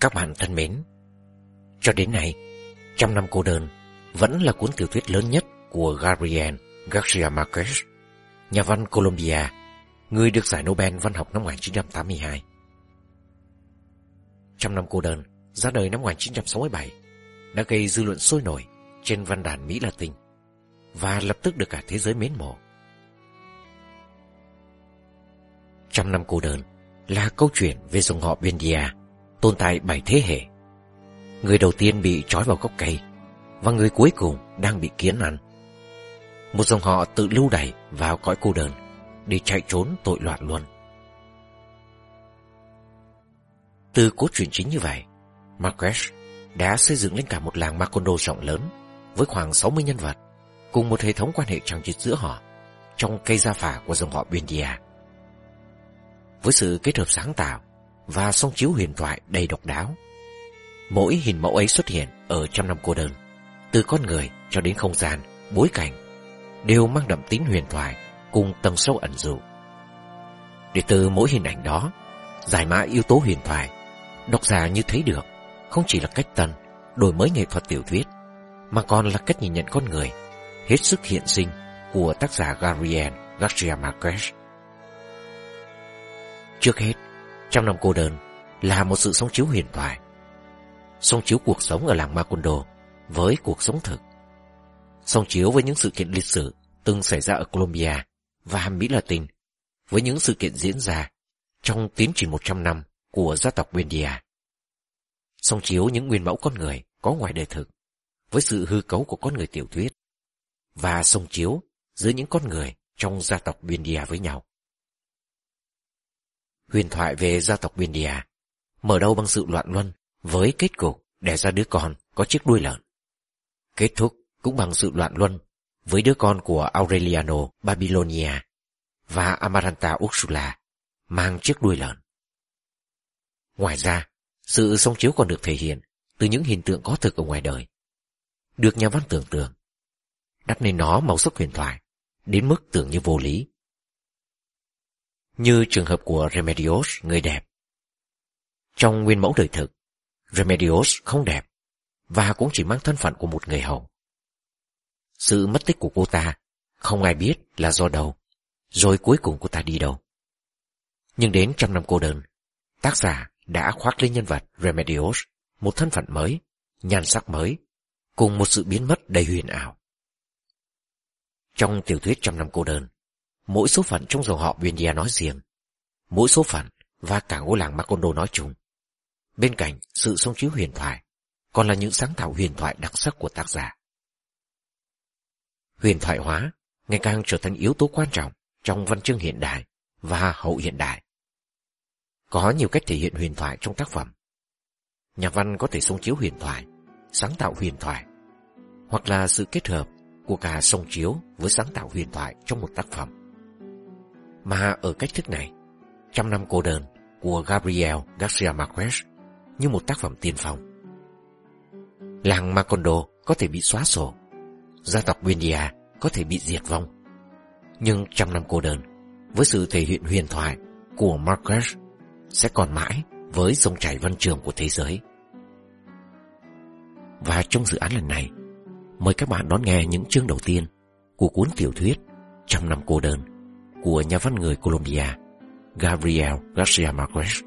Các bạn thân mến, cho đến nay, Trăm năm cô đơn vẫn là cuốn tiểu thuyết lớn nhất của Gabriel Garcia Marquez, nhà văn Colombia, người được giải Nobel văn học năm 1982. Trăm năm cô đơn ra đời năm 1967 đã gây dư luận sôi nổi trên văn đàn Mỹ Latin và lập tức được cả thế giới mến mộ. Trăm năm cô đơn là câu chuyện về dòng họ Buendia tồn tại 7 thế hệ. Người đầu tiên bị trói vào gốc cây và người cuối cùng đang bị kiến ăn. Một dòng họ tự lưu đày vào cõi cô đơn để chạy trốn tội loạn luân. Từ cốt truyện chính như vậy, Marquez đã xây dựng lên cả một làng Macondo rộng lớn với khoảng 60 nhân vật cùng một hệ thống quan hệ chằng chịt giữa họ trong cây gia phả của dòng họ Buendia. Với sự kết hợp sáng tạo và song chiếu huyền thoại đầy độc đáo, mỗi hình mẫu ấy xuất hiện ở Trăm năm cô đơn, từ con người cho đến không gian, bối cảnh, đều mang đậm tính huyền thoại cùng tầng sâu ẩn dụ. Để từ mỗi hình ảnh đó giải mã yếu tố huyền thoại, độc giả như thấy được không chỉ là cách tân đổi mới nghệ thuật tiểu thuyết, mà còn là cách nhìn nhận con người hết sức hiện sinh của tác giả Gabriel Garcia Marquez. Trước hết, Trăm năm cô đơn là một sự song chiếu huyền thoại, song chiếu cuộc sống ở làng Macondo với cuộc sống thực, song chiếu với những sự kiện lịch sử từng xảy ra ở Colombia và Mỹ Latin, với những sự kiện diễn ra trong tiến trình 100 năm của gia tộc Buendia, song chiếu những nguyên mẫu con người có ngoài đời thực với sự hư cấu của con người tiểu thuyết, và song chiếu giữa những con người trong gia tộc Buendia với nhau. Huyền thoại về gia tộc Buendia mở đầu bằng sự loạn luân với kết cục đẻ ra đứa con có chiếc đuôi lợn. Kết thúc cũng bằng sự loạn luân với đứa con của Aureliano Babilonia và Amaranta Ursula mang chiếc đuôi lợn. Ngoài ra, sự song chiếu còn được thể hiện từ những hình tượng có thực ở ngoài đời, được nhà văn tưởng tượng, đắp nên nó màu sắc huyền thoại đến mức tưởng như vô lý. Như trường hợp của Remedios, người đẹp. Trong nguyên mẫu đời thực, Remedios không đẹp và cũng chỉ mang thân phận của một người hầu. Sự mất tích của cô ta không ai biết là do đâu, rồi cuối cùng cô ta đi đâu. Nhưng đến Trăm năm cô đơn, tác giả đã khoác lên nhân vật Remedios một thân phận mới, nhan sắc mới, cùng một sự biến mất đầy huyền ảo. Trong tiểu thuyết Trăm năm cô đơn, mỗi số phận trong dòng họ Buendia nói riêng, mỗi số phận và cả ngôi làng Macondo nói chung, bên cạnh sự song chiếu huyền thoại, còn là những sáng tạo huyền thoại đặc sắc của tác giả. Huyền thoại hóa ngày càng trở thành yếu tố quan trọng trong văn chương hiện đại và hậu hiện đại. Có nhiều cách thể hiện huyền thoại trong tác phẩm. Nhà văn có thể song chiếu huyền thoại, sáng tạo huyền thoại, hoặc là sự kết hợp của cả song chiếu với sáng tạo huyền thoại trong một tác phẩm. Mà ở cách thức này, Trăm năm cô đơn của Gabriel Garcia Marquez như một tác phẩm tiên phong. Làng Macondo có thể bị xóa sổ, gia tộc Buendia có thể bị diệt vong, nhưng Trăm năm cô đơn với sự thể hiện huyền thoại của Marquez sẽ còn mãi với dòng chảy văn trường của thế giới. Và trong dự án lần này, mời các bạn đón nghe những chương đầu tiên của cuốn tiểu thuyết Trăm năm cô đơn của nhà văn người Colombia Gabriel Garcia Marquez.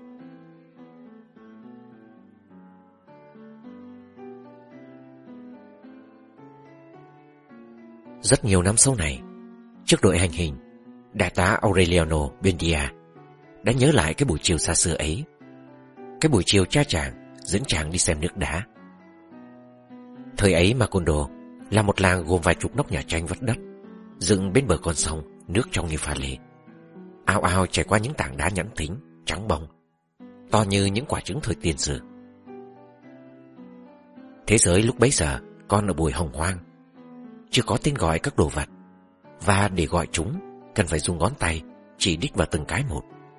Rất nhiều năm sau này, trước đội hành hình, đại tá Aureliano Buendia đã nhớ lại cái buổi chiều xa xưa ấy, cái buổi chiều cha chàng dẫn chàng đi xem nước đá. Thời ấy Macondo là một làng gồm vài chục nóc nhà tranh vắt đất, dựng bên bờ con sông, nước trong như pha lê. Ao ao chảy qua những tảng đá nhẵn thính, trắng bóng, to như những quả trứng thời tiền sử. Thế giới lúc bấy giờ còn ở buổi hồng hoang, chưa có tên gọi các đồ vật, và để gọi chúng cần phải dùng ngón tay chỉ đích vào từng cái một.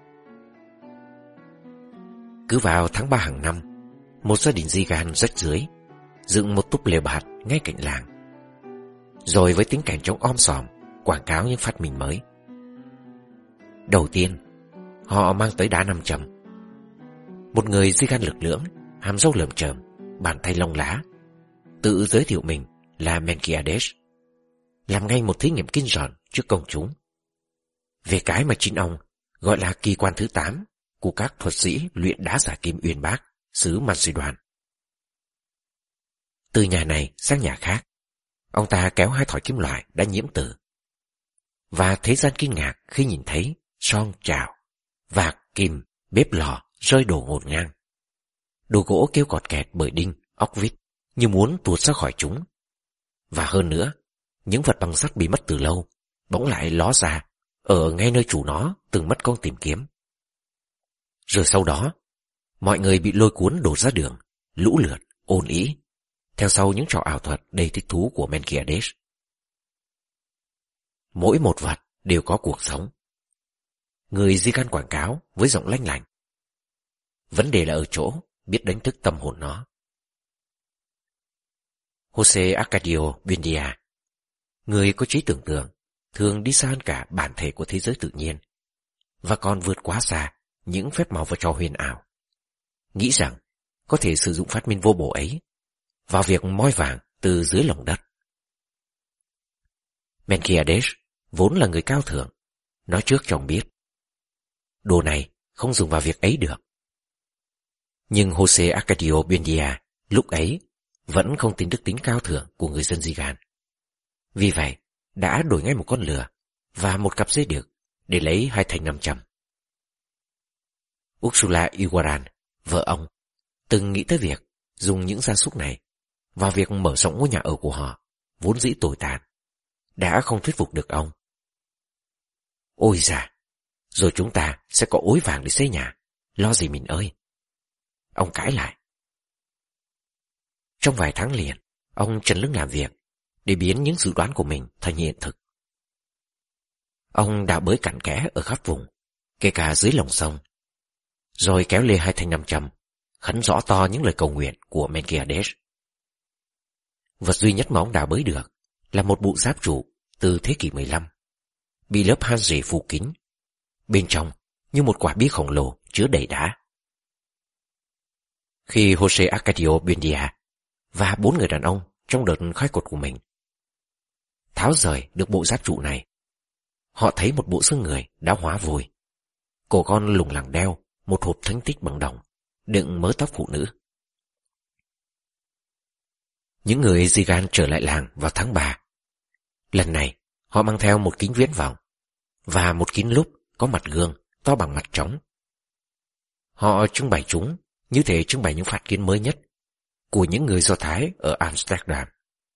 Cứ vào tháng 3 hàng năm, một gia đình di gan rách rưới dựng một túp lều bạt ngay cạnh làng, rồi với tính cảnh trống om sòm quảng cáo những phát minh mới. Đầu tiên, họ mang tới đá 5 châm. Một người di gan lực lưỡng hàm râu lởm chởm, bàn tay lông lá, tự giới thiệu mình là Melquiades, làm ngay một thí nghiệm kinh rợn trước công chúng về cái mà chính ông gọi là kỳ quan thứ 8 của các thuật sĩ luyện đá giả kim uyên bác xứ Macedon. Từ nhà này sang nhà khác, ông ta kéo 2 thỏi kim loại đã nhiễm tử, và thế gian kinh ngạc khi nhìn thấy son chảo, vạc, kim, bếp lò rơi đổ ngổn ngang. Đồ gỗ kêu cọt kẹt bởi đinh, ốc vít như muốn tuột ra khỏi chúng. Và hơn nữa, những vật bằng sắt bị mất từ lâu bỗng lại ló ra ở ngay nơi chủ nó từng mất công tìm kiếm. Rồi sau đó, mọi người bị lôi cuốn đổ ra đường, lũ lượt, ồn ĩ, theo sau những trò ảo thuật đầy thích thú của Melquiades. Mỗi một vật đều có cuộc sống. Người di can quảng cáo với giọng lanh lảnh. Vấn đề là ở chỗ biết đánh thức tâm hồn nó. Jose Arcadio Buendia, người có trí tưởng tượng, thường đi xa hơn cả bản thể của thế giới tự nhiên, và còn vượt quá xa những phép màu và trò huyền ảo, nghĩ rằng có thể sử dụng phát minh vô bổ ấy vào việc moi vàng từ dưới lòng đất. Melquiades vốn là người cao thượng, nói trước cho ông biết đồ này không dùng vào việc ấy được. Nhưng Jose Arcadio Buendia lúc ấy vẫn không tin đức tính cao thượng của người dân Gigan. Vì vậy, đã đổi ngay một con lừa và một cặp dây đực để lấy 2 thanh 500. Ursula Iguaran, vợ ông, từng nghĩ tới việc dùng những gia súc này vào việc mở rộng ngôi nhà ở của họ, vốn dĩ tồi tàn, đã không thuyết phục được ông. Ôi già, rồi chúng ta sẽ có ối vàng để xây nhà, lo gì mình ơi. Ông cãi lại. Trong vài tháng liền, ông trần lưng làm việc để biến những dự đoán của mình thành hiện thực. Ông đã bới cặn kẽ ở khắp vùng, kể cả dưới lòng sông, rồi kéo lê 2 thanh 500, khấn rõ to những lời cầu nguyện của Melquiades. Vật duy nhất mà ông đã bới được là một bộ giáp trụ từ thế kỷ 15, bị lớp han rỉ phủ kín, bên trong như một quả bia khổng lồ chứa đầy đá. Khi Jose Arcadio Buendia và 4 người đàn ông trong đợt khai quật của mình tháo rời được bộ giáp trụ này, họ thấy một bộ xương người đã hóa vôi, cổ con lủng lẳng đeo một hộp thánh tích bằng đồng đựng mớ tóc phụ nữ. Những người Gigan trở lại làng vào tháng 3. Lần này họ mang theo một kính viễn vọng và một kính lúp có mặt gương to bằng mặt trống. Họ trưng bày chúng như thể trưng bày những phát kiến mới nhất của những người Do Thái ở Amsterdam.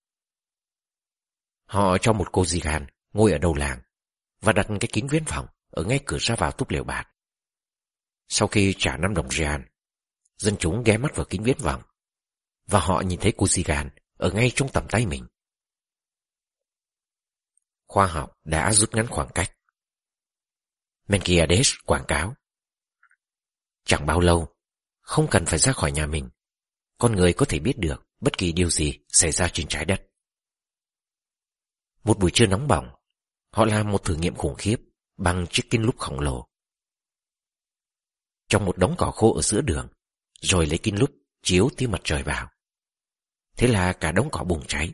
Họ cho một cô Gigan ngồi ở đầu làng và đặt cái kính viễn vọng ở ngay cửa ra vào túp lều bạt. Sau khi trả 5 đồng real, dân chúng ghé mắt vào kính viễn vọng và họ nhìn thấy cô Gigan ở ngay trong tầm tay mình. Khoa học đã rút ngắn khoảng cách. Melquiades quảng cáo: chẳng bao lâu, không cần phải ra khỏi nhà mình, con người có thể biết được bất kỳ điều gì xảy ra trên trái đất. Một buổi trưa nóng bỏng, họ làm một thử nghiệm khủng khiếp bằng chiếc kính lúp khổng lồ. Trong một đống cỏ khô ở giữa đường, rồi lấy kính lúp chiếu tia mặt trời vào. Thế là cả đống cỏ bùng cháy.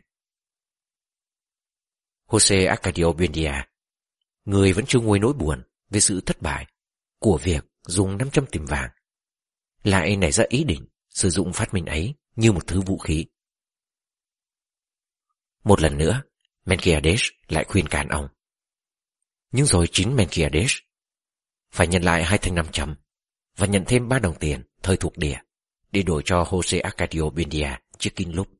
Jose Arcadio Buendia, người vẫn chưa nguôi nỗi buồn về sự thất bại của việc dùng 500 tìm vàng, lại nảy ra ý định sử dụng phát minh ấy như một thứ vũ khí. Một lần nữa, Melquiades lại khuyên can ông. Nhưng rồi chính Melquiades phải nhận lại 2 thanh 500 và nhận thêm 3 đồng tiền thời thuộc địa để đổi cho Jose Arcadio Buendia chiếc kính lúp.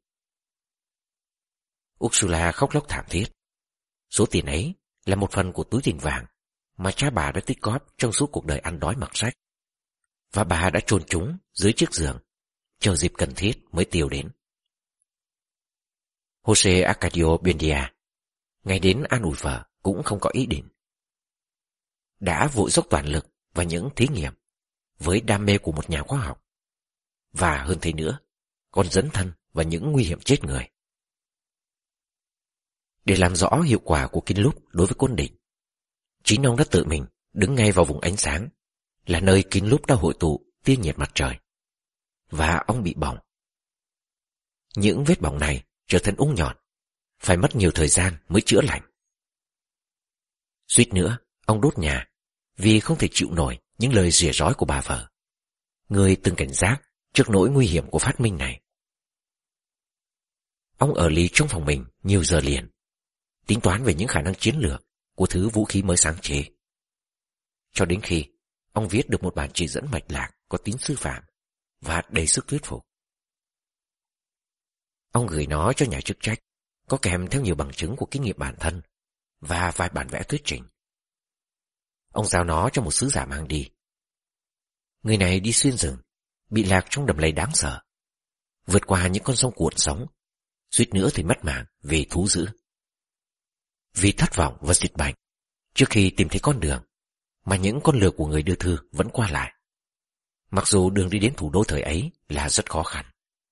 Ursula khóc lóc thảm thiết. Số tiền ấy là một phần của túi tiền vàng mà cha bà đã tích góp trong suốt cuộc đời ăn đói mặc rách, và bà đã chôn chúng dưới chiếc giường, chờ dịp cần thiết mới tiêu đến. Jose Arcadio Buendia ngay đến an ủi vợ cũng không có ý định. Đã vội dốc toàn lực vào những thí nghiệm với đam mê của một nhà khoa học, và hơn thế nữa, còn dấn thân vào những nguy hiểm chết người. Để làm rõ hiệu quả của kính lúp đối với quân địch, chính ông đã tự mình đứng ngay vào vùng ánh sáng, là nơi kính lúp đã hội tụ tia nhiệt mặt trời, và ông bị bỏng. Những vết bỏng này trở thành ung nhọn, phải mất nhiều thời gian mới chữa lành. Suýt nữa, ông đốt nhà vì không thể chịu nổi những lời rỉa rói của bà vợ, người từng cảnh giác trước nỗi nguy hiểm của phát minh này. Ông ở lì trong phòng mình nhiều giờ liền, tính toán về những khả năng chiến lược của thứ vũ khí mới sáng chế. Cho đến khi ông viết được một bản chỉ dẫn mạch lạc có tính sư phạm và đầy sức thuyết phục. Ông gửi nó cho nhà chức trách, có kèm theo nhiều bằng chứng của kinh nghiệm bản thân và vài bản vẽ thuyết trình. Ông giao nó cho một sứ giả mang đi. Người này đi xuyên rừng, bị lạc trong đầm lầy đáng sợ, vượt qua những con sông cuộn sóng, suýt nữa thì mất mạng vì thú dữ. Vì thất vọng và dịch bệnh, trước khi tìm thấy con đường, mà những con lừa của người đưa thư vẫn qua lại, mặc dù đường đi đến thủ đô thời ấy là rất khó khăn.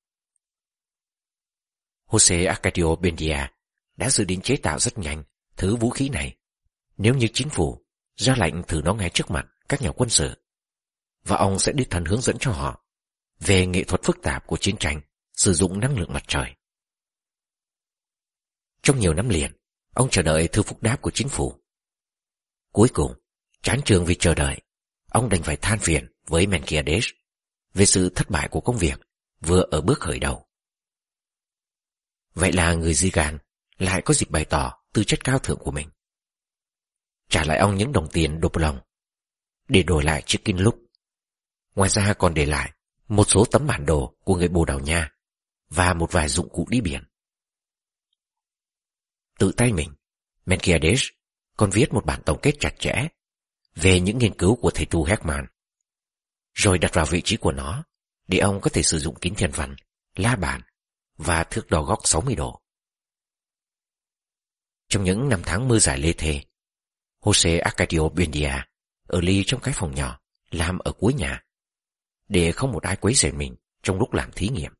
Jose Arcadio Buendia đã dự định chế tạo rất nhanh thứ vũ khí này, nếu như chính phủ ra lệnh thử nó ngay trước mặt các nhà quân sự, và ông sẽ đích thân hướng dẫn cho họ về nghệ thuật phức tạp của chiến tranh sử dụng năng lượng mặt trời. Trong nhiều năm liền, ông chờ đợi thư phúc đáp của chính phủ. Cuối cùng, chán chường vì chờ đợi, ông đành phải than phiền với Melquiades về sự thất bại của công việc vừa ở bước khởi đầu. Vậy là người Gigan lại có dịp bày tỏ tư chất cao thượng của mình. Trả lại ông những đồng tiền Doblon để đổi lại chiếc kính lúp. Ngoài ra còn để lại một số tấm bản đồ của người Bồ Đào Nha và một vài dụng cụ đi biển. Tự tay mình, Melquiades còn viết một bản tổng kết chặt chẽ về những nghiên cứu của thầy tu Heckman, rồi đặt vào vị trí của nó để ông có thể sử dụng kính thiên văn, la bàn và thước đo góc 60 độ. Trong những năm tháng mưa dài lê thê, Jose Arcadio Buendia ở ly trong cái phòng nhỏ làm ở cuối nhà, để không một ai quấy rầy mình trong lúc làm thí nghiệm.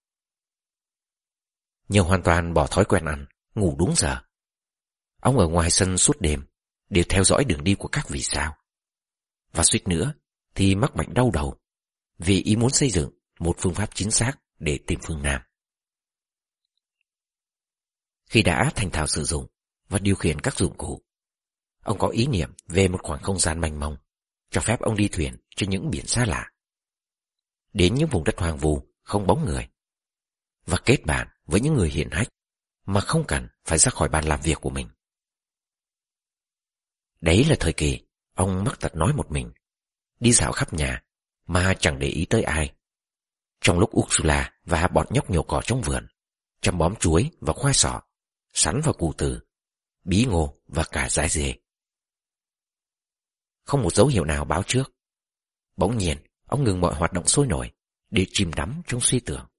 Nhờ hoàn toàn bỏ thói quen ăn, ngủ đúng giờ, ông ở ngoài sân suốt đêm để theo dõi đường đi của các vì sao, và suýt nữa thì mắc bệnh đau đầu vì ý muốn xây dựng một phương pháp chính xác để tìm phương Nam. Khi đã thành thạo sử dụng và điều khiển các dụng cụ, ông có ý niệm về một khoảng không gian mênh mông, cho phép ông đi thuyền trên những biển xa lạ, đến những vùng đất hoang vu không bóng người, và kết bạn với những người hiển hách mà không cần phải ra khỏi bàn làm việc của mình. Đấy là thời kỳ ông mắc tật nói một mình, đi dạo khắp nhà mà chẳng để ý tới ai, trong lúc Ursula và bọn nhóc nhổ cỏ trong vườn chăm bón chuối và khoai sọ, sắn và củ từ, bí ngô và cả dái dê. Không một dấu hiệu nào báo trước, bỗng nhiên ông ngừng mọi hoạt động sôi nổi để chìm đắm trong suy tưởng.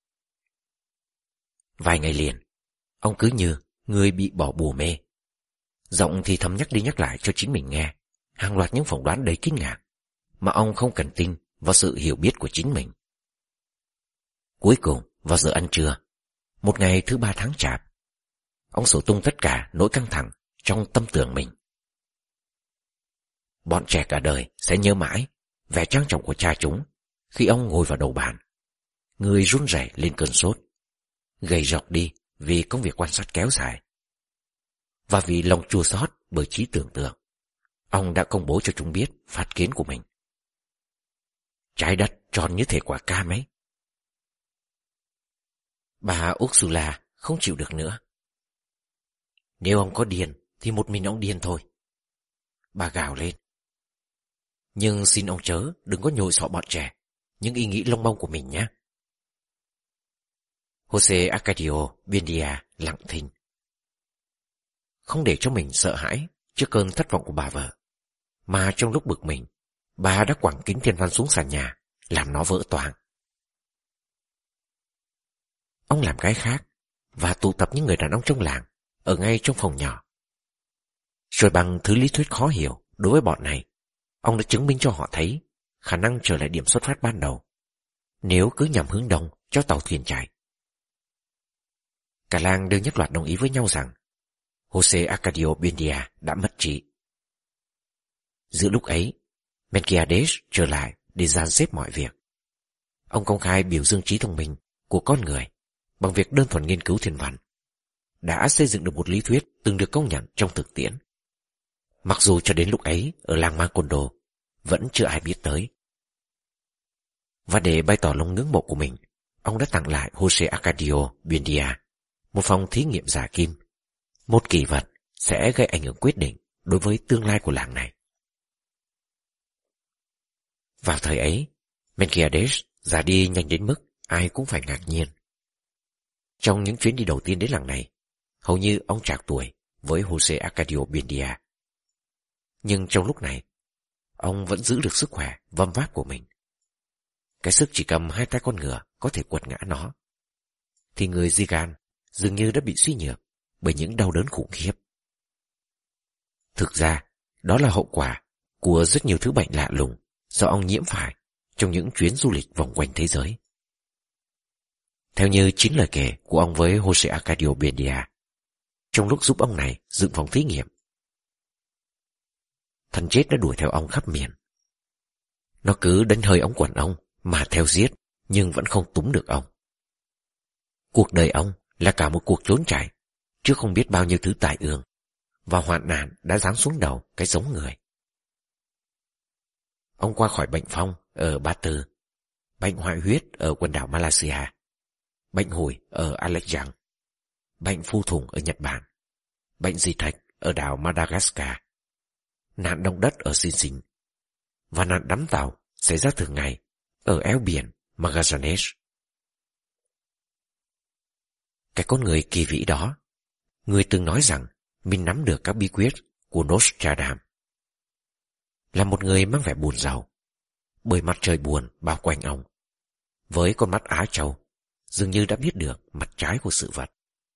Vài ngày liền, ông cứ như người bị bỏ bùa mê, giọng thì thầm nhắc đi nhắc lại cho chính mình nghe hàng loạt những phỏng đoán đầy kinh ngạc mà ông không cần tin vào sự hiểu biết của chính mình. Cuối cùng, vào giờ ăn trưa, một ngày thứ 3 tháng Chạp, ông sổ tung tất cả nỗi căng thẳng trong tâm tưởng mình. Bọn trẻ cả đời sẽ nhớ mãi vẻ trang trọng của cha chúng khi ông ngồi vào đầu bàn, người run rẩy lên cơn sốt, gầy rộc đi vì công việc quan sát kéo dài, và vì lòng chua xót bởi trí tưởng tượng, ông đã công bố cho chúng biết phát kiến của mình. Trái đất tròn như thể quả cam ấy. Bà Ursula không chịu được nữa. Nếu ông có điên thì một mình ông điên thôi, bà gào lên. Nhưng xin ông chớ đừng có nhồi sọ bọn trẻ những ý nghĩ lông bông của mình nhé. Jose Arcadio Buendia lặng thinh, không để cho mình sợ hãi trước cơn thất vọng của bà vợ, mà trong lúc bực mình, bà đã quẳng kính thiên văn xuống sàn nhà, làm nó vỡ toang. Ông làm cái khác và tụ tập những người đàn ông trong làng ở ngay trong phòng nhỏ. Rồi bằng thứ lý thuyết khó hiểu đối với bọn này, ông đã chứng minh cho họ thấy khả năng trở lại điểm xuất phát ban đầu nếu cứ nhằm hướng đông cho tàu thuyền chạy. Cả làng đều nhất loạt đồng ý với nhau rằng Jose Arcadio Buendia đã mất trí. Giữa lúc ấy, Melquiades trở lại để dàn xếp mọi việc. Ông công khai biểu dương trí thông minh của con người bằng việc đơn thuần nghiên cứu thiên văn, đã xây dựng được một lý thuyết từng được công nhận trong thực tiễn. Mặc dù cho đến lúc ấy ở làng Macondo vẫn chưa ai biết tới. Và để bày tỏ lòng ngưỡng mộ của mình, ông đã tặng lại Jose Arcadio Buendia một phòng thí nghiệm giả kim, một kỷ vật sẽ gây ảnh hưởng quyết định đối với tương lai của làng này. Vào thời ấy, Melquiades già đi nhanh đến mức ai cũng phải ngạc nhiên. Trong những chuyến đi đầu tiên đến làng này, hầu như ông trạc tuổi với Jose Arcadio Buendia. Nhưng trong lúc này, ông vẫn giữ được sức khỏe văm váp của mình. Cái sức chỉ cầm 2 tay con ngựa có thể quật ngã nó. Thì người Zigan dường như đã bị suy nhược bởi những đau đớn khủng khiếp. Thực ra, đó là hậu quả của rất nhiều thứ bệnh lạ lùng do ông nhiễm phải trong những chuyến du lịch vòng quanh thế giới. Theo như chính lời kể của ông với Jose Arcadio Buendia, trong lúc giúp ông này dựng phòng thí nghiệm, thần chết đã đuổi theo ông khắp miền. Nó cứ đánh hơi ống quần ông mà theo giết, nhưng vẫn không túm được ông. Cuộc đời ông là cả một cuộc trốn chạy trước không biết bao nhiêu thứ tai ương, và hoạn nạn đã giáng xuống đầu cái giống người. Ông qua khỏi bệnh phong ở Ba Tư, bệnh hoại huyết ở quần đảo Malaysia, bệnh hủi ở Alexandria, bệnh phu thùng ở Nhật Bản, bệnh di thạch ở đảo Madagascar, nạn động đất ở Sinh và nạn đắm tàu xảy ra thường ngày ở eo biển Magallanes. Cái con người kỳ vĩ đó, người từng nói rằng mình nắm được các bí quyết của Nostradamus, là một người mang vẻ buồn rầu, bởi mặt trời buồn bao quanh ông, với con mắt Á Châu dường như đã biết được mặt trái của sự vật.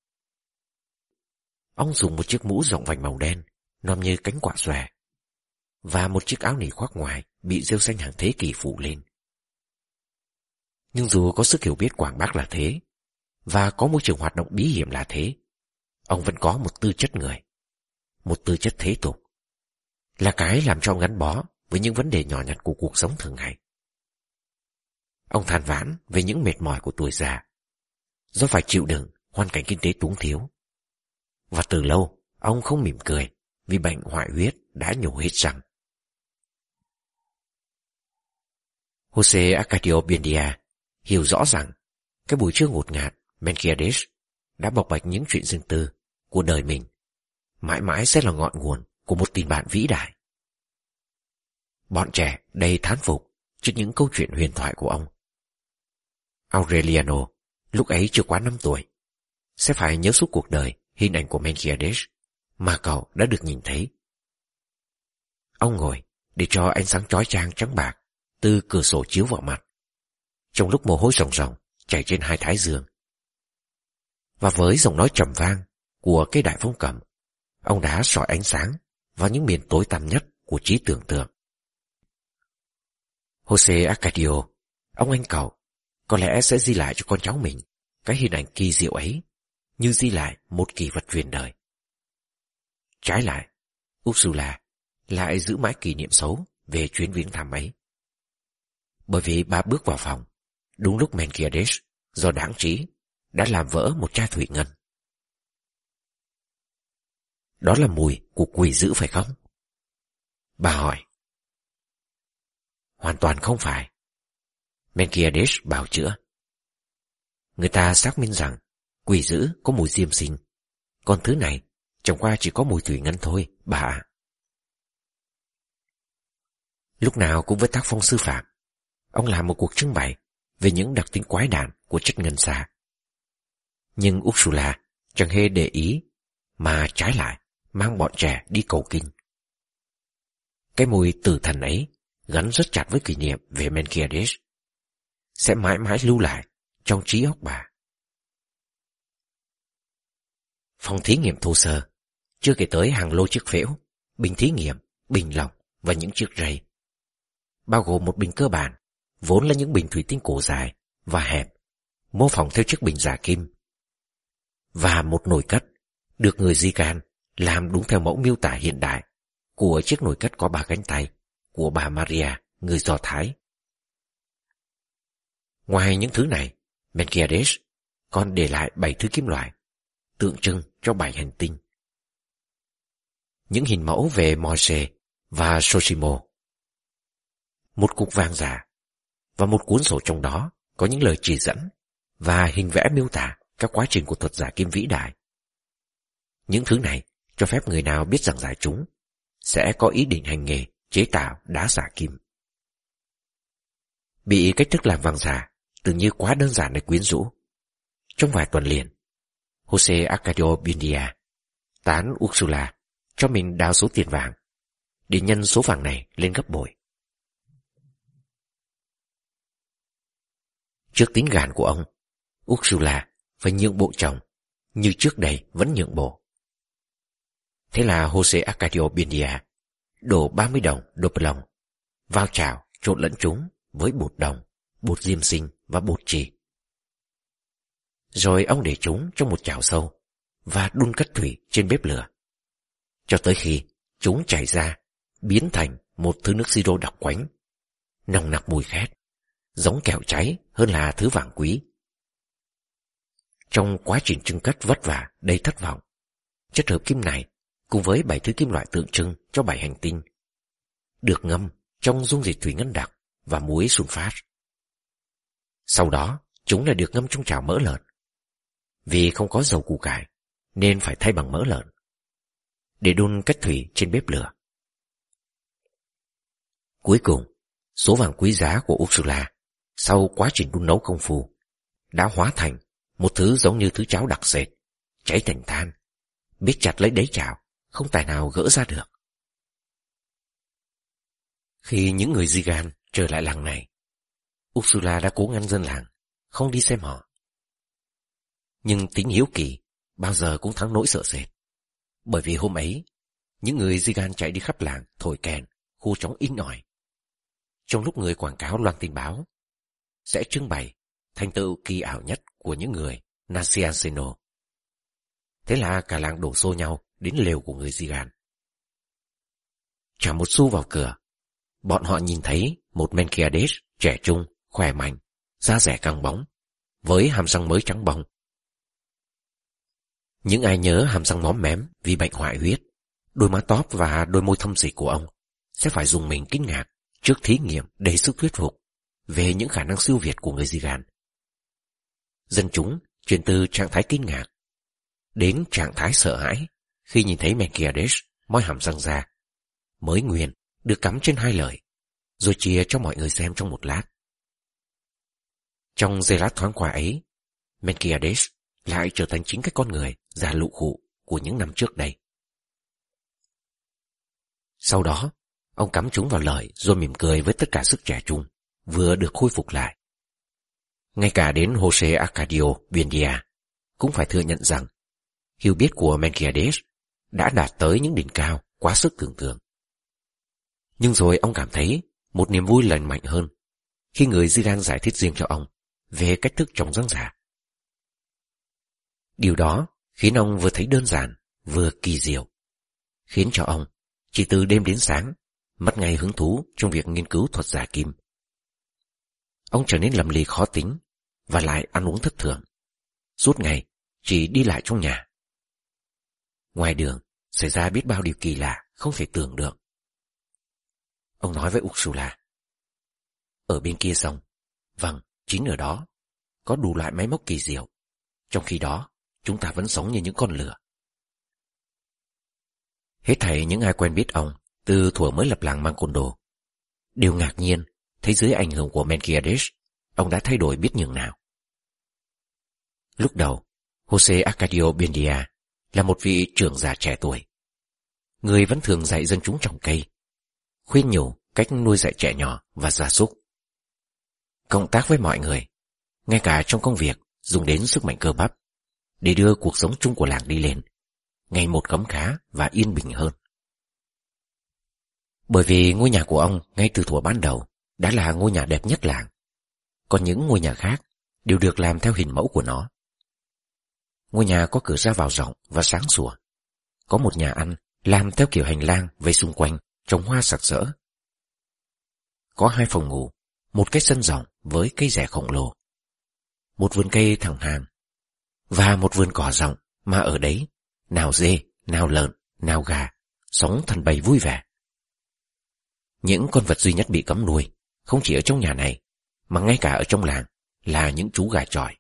Ông dùng một chiếc mũ rộng vành màu đen, nom như cánh quạ xòe, và một chiếc áo nỉ khoác ngoài bị rêu xanh hàng thế kỷ phủ lên. Nhưng dù có sức hiểu biết quảng bác là thế, và có môi trường hoạt động bí hiểm là thế, ông vẫn có một tư chất người, một tư chất thế tục, là cái làm cho ông gắn bó với những vấn đề nhỏ nhặt của cuộc sống thường ngày. Ông than vãn về những mệt mỏi của tuổi già, do phải chịu đựng hoàn cảnh kinh tế túng thiếu. Và từ lâu, ông không mỉm cười vì bệnh hoại huyết đã nhổ hết răng. Jose Arcadio Buendia hiểu rõ rằng cái buổi trưa ngột ngạt Melquiades đã bộc bạch những chuyện riêng tư của đời mình, mãi mãi sẽ là ngọn nguồn của một tình bạn vĩ đại. Bọn trẻ đầy thán phục trước những câu chuyện huyền thoại của ông. Aureliano, lúc ấy chưa quá 5 tuổi, sẽ phải nhớ suốt cuộc đời hình ảnh của Melquiades mà cậu đã được nhìn thấy. Ông ngồi để cho ánh sáng chói chang trắng bạc từ cửa sổ chiếu vào mặt, trong lúc mồ hôi ròng ròng chảy trên 2 thái dương. Và với giọng nói trầm vang của cây đại phong cầm, ông đã soi ánh sáng vào những miền tối tăm nhất của trí tưởng tượng. Jose Arcadio, ông anh cậu, có lẽ sẽ ghi lại cho con cháu mình cái hình ảnh kỳ diệu ấy, như ghi lại một kỳ vật truyền đời. Trái lại, Ursula lại giữ mãi kỷ niệm xấu về chuyến viếng thăm ấy. Bởi vì bà bước vào phòng đúng lúc Melquiades do đáng trí đã làm vỡ một chai thủy ngân. Đó là mùi của quỷ dữ phải không? Bà hỏi. Hoàn toàn không phải, Melquiades bào chữa. Người ta xác minh rằng quỷ dữ có mùi diêm sinh, còn thứ này chẳng qua chỉ có mùi thủy ngân thôi, bà ạ. Lúc nào cũng với tác phong sư phạm, ông làm một cuộc trưng bày về những đặc tính quái đản của chất ngân xa. Nhưng Ursula chẳng hề để ý, mà trái lại mang bọn trẻ đi cầu kinh. Cái mùi tử thần ấy gắn rất chặt với kỷ niệm về Melquiades, sẽ mãi mãi lưu lại trong trí óc bà. Phòng thí nghiệm thô sơ, chưa kể tới hàng lô chiếc phễu, bình thí nghiệm, bình lọc và những chiếc rây, bao gồm một bình cơ bản, vốn là những bình thủy tinh cổ dài và hẹp, mô phỏng theo chiếc bình giả kim, và một nồi cất được người Zigan làm đúng theo mẫu miêu tả hiện đại của chiếc nồi cất có 3 cánh tay của bà Maria, người Do Thái. Ngoài những thứ này, Melquiades còn để lại 7 thứ kim loại, tượng trưng cho 7 hành tinh. Những hình mẫu về Môi-se và Sosimo, một cục vàng giả và một cuốn sổ trong đó có những lời chỉ dẫn và hình vẽ miêu tả các quá trình của thuật giả kim vĩ đại. Những thứ này cho phép người nào biết giảng giải chúng sẽ có ý định hành nghề chế tạo đá giả kim. Bị cách thức làm vàng giả tưởng như quá đơn giản để quyến rũ. Trong vài tuần liền, Jose Arcadio Buendia tán Ursula cho mình đào số tiền vàng để nhân số vàng này lên gấp bội. Trước tính gàn của ông, Ursula phải nhượng bộ chồng như trước đây vẫn nhượng bộ. Thế là Jose Arcadio Buendia đổ 30 đồng Doppelung vào chảo trộn lẫn chúng với bột đồng, bột diêm sinh và bột trì. Rồi ông để chúng trong một chảo sâu và đun cất thủy trên bếp lửa, cho tới khi chúng chảy ra, biến thành một thứ nước siro đặc quánh, nồng nặc mùi khét, giống kẹo cháy hơn là thứ vàng quý. Trong quá trình trưng cất vất vả đầy thất vọng, chất hợp kim này cùng với 7 thứ kim loại tượng trưng cho 7 hành tinh được ngâm trong dung dịch thủy ngân đặc và muối sunfat. Sau đó chúng lại được ngâm trong chảo mỡ lợn. Vì không có dầu củ cải nên phải thay bằng mỡ lợn, để đun cất thủy trên bếp lửa. Cuối cùng, số vàng quý giá của Ursula sau quá trình đun nấu công phu đã hóa thành một thứ giống như thứ cháo đặc sệt, cháy thành than, biết chặt lấy đáy chảo, không tài nào gỡ ra được. Khi những người Zigan trở lại làng này, Ursula đã cố ngăn dân làng không đi xem họ. Nhưng tính hiếu kỳ bao giờ cũng thắng nỗi sợ sệt, bởi vì hôm ấy những người Zigan chạy đi khắp làng thổi kèn, khu trống in ỏi. Trong lúc người quảng cáo loan tin báo sẽ trưng bày thành tựu kỳ ảo nhất của những người Nasianceno. Thế là cả làng đổ xô nhau đến lều của người Zigan. Trả một xu vào cửa, bọn họ nhìn thấy một Melquiades trẻ trung, khỏe mạnh, da dẻ căng bóng, với hàm răng mới trắng bóng. Những ai nhớ hàm răng móm mém vì bệnh hoại huyết, đôi má tóp và đôi môi thâm dịch của ông sẽ phải dùng mình kinh ngạc trước thí nghiệm đầy sức thuyết phục về những khả năng siêu việt của người Zigan. Dân chúng chuyển từ trạng thái kinh ngạc đến trạng thái sợ hãi khi nhìn thấy Melquiades moi hàm răng ra, mới nguyên được cắm trên 2 lời, rồi chia cho mọi người xem trong một lát. Trong giây lát thoáng qua ấy, Melquiades lại trở thành chính cái con người già lụ khụ của những năm trước đây. Sau đó, ông cắm chúng vào lời rồi mỉm cười với tất cả sức trẻ trung vừa được khôi phục lại. Ngay cả đến Jose Arcadio Buendia cũng phải thừa nhận rằng hiểu biết của Melquiades đã đạt tới những đỉnh cao quá sức tưởng tượng. Nhưng rồi ông cảm thấy một niềm vui lành mạnh hơn khi người Zigan giải thích riêng cho ông về cách thức trồng răng giả. Điều đó khiến ông vừa thấy đơn giản vừa kỳ diệu, khiến cho ông chỉ từ đêm đến sáng mất ngay hứng thú trong việc nghiên cứu thuật giả kim. Ông trở nên lầm lì khó tính và lại ăn uống thất thường, suốt ngày chỉ đi lại trong nhà. Ngoài đường xảy ra biết bao điều kỳ lạ không thể tưởng được. Ông nói với Ursula: ở bên kia sông, vâng, chính ở đó, có đủ loại máy móc kỳ diệu. Trong khi đó, chúng ta vẫn sống như những con lừa. Hết thảy những ai quen biết ông từ thuở mới lập làng Mancondo đều ngạc nhiên thấy dưới ảnh hưởng của Melquiades, ông đã thay đổi biết nhường nào. Lúc đầu, Jose Arcadio Buendia là một vị trưởng già trẻ tuổi. Người vẫn thường dạy dân chúng trồng cây, khuyên nhủ cách nuôi dạy trẻ nhỏ và gia súc. Cộng tác với mọi người, ngay cả trong công việc dùng đến sức mạnh cơ bắp, để đưa cuộc sống chung của làng đi lên ngày một khấm khá và yên bình hơn. Bởi vì ngôi nhà của ông ngay từ thuở ban đầu đã là ngôi nhà đẹp nhất làng, còn những ngôi nhà khác đều được làm theo hình mẫu của nó. Ngôi nhà có cửa ra vào rộng và sáng sủa, có một nhà ăn làm theo kiểu hành lang vây xung quanh trồng hoa sặc sỡ, có 2 phòng ngủ một cái sân rộng với cây rẻ khổng lồ, một vườn cây thẳng hàng, và một vườn cỏ rộng mà ở đấy nào dê, nào lợn, nào gà sống thành bầy vui vẻ. Những con vật duy nhất bị cấm nuôi không chỉ ở trong nhà này, mà ngay cả ở trong làng, là những chú gà chọi.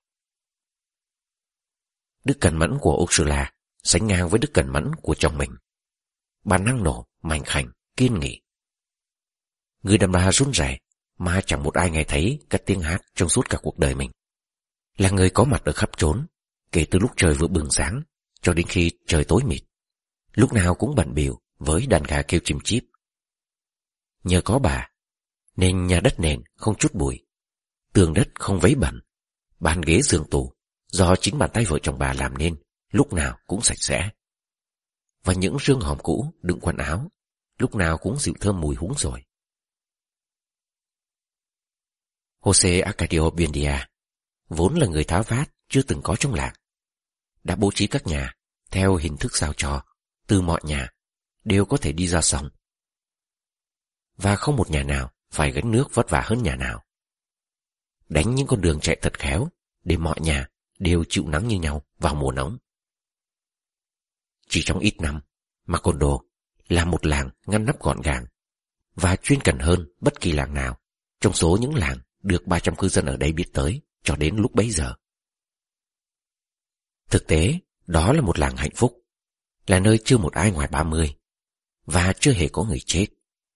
Đức cẩn mẫn của Ursula sánh ngang với đức cẩn mẫn của chồng mình. Bà năng nổ, mạnh khảnh, kiên nghị. Người đàn bà run rẩy mà chẳng một ai nghe thấy các tiếng hát trong suốt cả cuộc đời mình. Là người có mặt ở khắp chốn, kể từ lúc trời vừa bừng sáng cho đến khi trời tối mịt, lúc nào cũng bận bịu với đàn gà kêu chim chíp. Nhờ có bà nên nhà đất nền không chút bụi, tường đất không vấy bẩn, bàn ghế giường tủ do chính bàn tay vợ chồng bà làm nên lúc nào cũng sạch sẽ, và những rương hòm cũ đựng quần áo lúc nào cũng dịu thơm mùi húng rồi. Jose Arcadio Buendia vốn là người tháo vát chưa từng có trong làng, đã bố trí các nhà theo hình thức sao cho từ mọi nhà đều có thể đi ra sông, và không một nhà nào phải gánh nước vất vả hơn nhà nào. Đánh những con đường chạy thật khéo để mọi nhà đều chịu nắng như nhau vào mùa nóng. Chỉ trong ít năm, Macondo là một làng ngăn nắp gọn gàng và chuyên cần hơn bất kỳ làng nào trong số những làng được 300 cư dân ở đây biết tới cho đến lúc bấy giờ. Thực tế, đó là một làng hạnh phúc, là nơi chưa một ai ngoài 30 và chưa hề có người chết.